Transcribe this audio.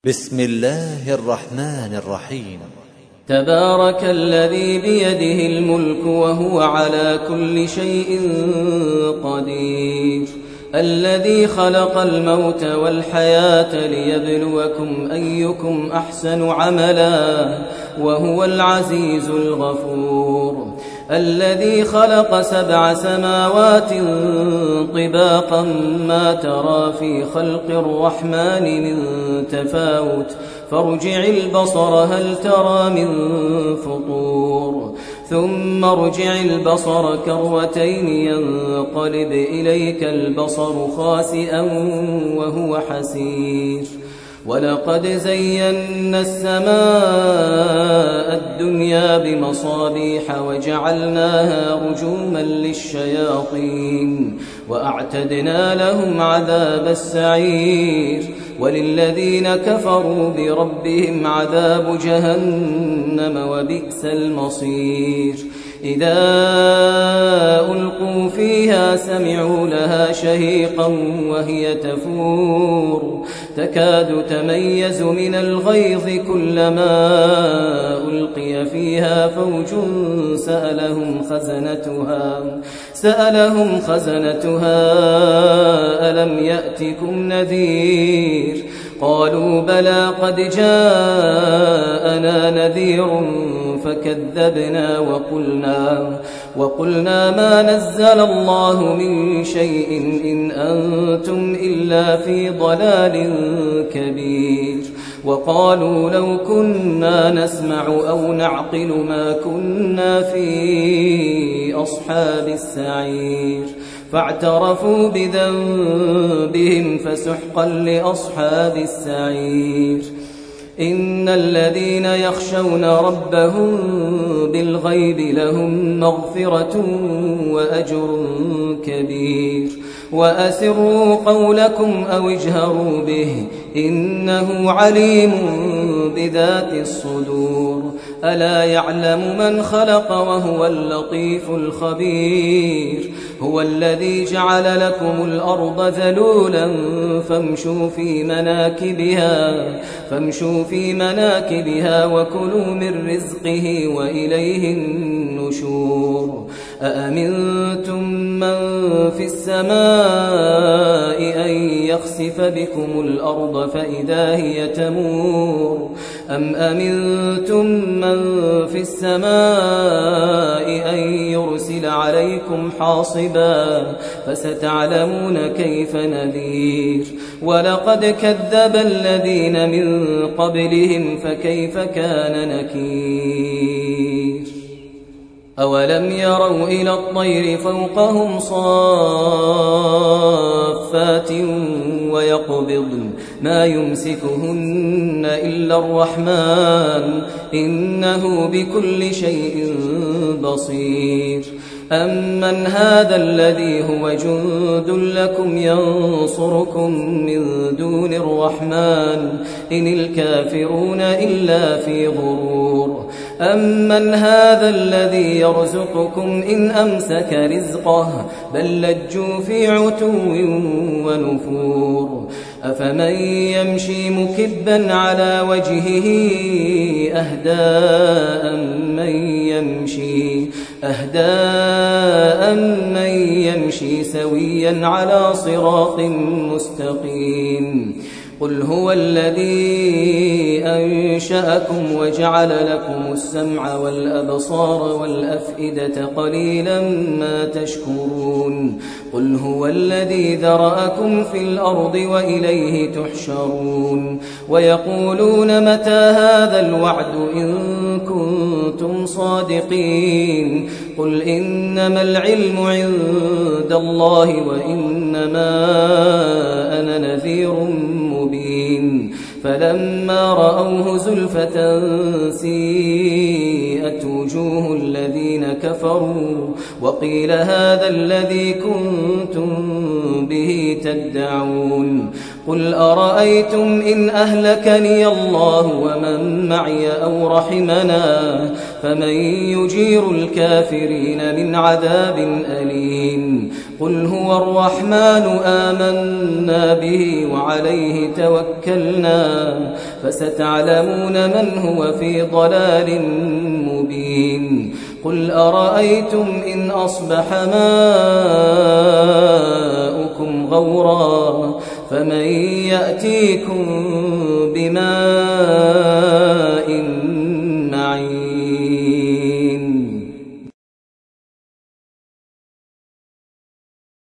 بسم الله الرحمن الرحيم. تبارك الذي بيده الملك وهو على كل شيء قدير، الذي خلق الموت والحياة ليبلوكم أيكم أحسن عملا وهو العزيز الغفور، الذي خلق 7 سماوات طباقا ما ترى في خلق الرحمن من تفاوت فارجع البصر هل ترى من فطور، ثم ارجع البصر كرتين ينقلب إليك البصر خاسئا وهو حسير، ولقد زينا السماء الدنيا بمصابيح وجعلناها رجوما للشياطين وأعتدنا لهم عذاب السعير، وللذين كفروا بربهم عذاب جهنم وبئس المصير. إذا ألقوا فيها سمعوا لها شهيقا وهي تفور تكاد تميز من الغيظ كلما ألقي فيها فوج سألهم خزنتها ألم يأتكم نذير؟ قالوا بلى قد جاءنا نذير فكذبنا وقلنا ما نزل الله من شيء إن أنتم إلا في ضلال كبير، وقالوا لو كنا نسمع أو نعقل ما كنا في أصحاب السعير، فاعترفوا بذنبهم فسحقا لأصحاب السعير. إن الذين يخشون ربهم بالغيب لهم مغفرة وأجر كبير، وأسروا قولكم أو اجهروا به إنه عليم بذات الصدور، ألا يعلم من خلق وهو اللطيف الخبير، هو الذي جعل لكم الأرض ذلولا فامشوا في مناكبها وكلوا من رزقه وإليه النشور. أأمنتم من في السماء أن يخسف بكم الأرض فإذا هي تمور، أم أمنتم من في السماء أن يرسل عليكم حاصبا فستعلمون كيف نذير. ولقد كذب الذين من قبلهم فكيف كان نكير. أولم يروا إلى الطير فوقهم صافات ويقبضن ما يمسكهن إلا الرحمن إنه بكل شيء بصير. أمن هذا الذي هو جند لكم ينصركم من دون الرحمن إن الكافرون إلا في غرور. أمن هذا الذي يرزقكم إن أمسك رزقه بل لجوا في عتو ونفور. أفمن يمشي مكبا على وجهه أهدى من يمشي سويا على صراط مستقيم. قل هو الذي أنشأكم وجعل لكم السمع والأبصار والأفئدة قليلا ما تشكرون. قل هو الذي ذرأكم في الأرض وإليه تحشرون. ويقولون متى هذا الوعد إن كنتم صادقين. قل إنما العلم عند الله وإنما أنا نذير مبين. فلما رأوه زلفة سيئت وجوه الذين كفروا وقيل هذا الذي كنتم به تدعون. قل أرأيتم إن أهلكني الله ومن معي أو رحمنا فمن يجير الكافرين من عذاب أليم قل هو الرحمن آمنا به وعليه توكلنا فستعلمون من هو في ضلال مبين قل أرأيتم إن أصبح ماؤكم غورا فمن يأتيكم بماء معين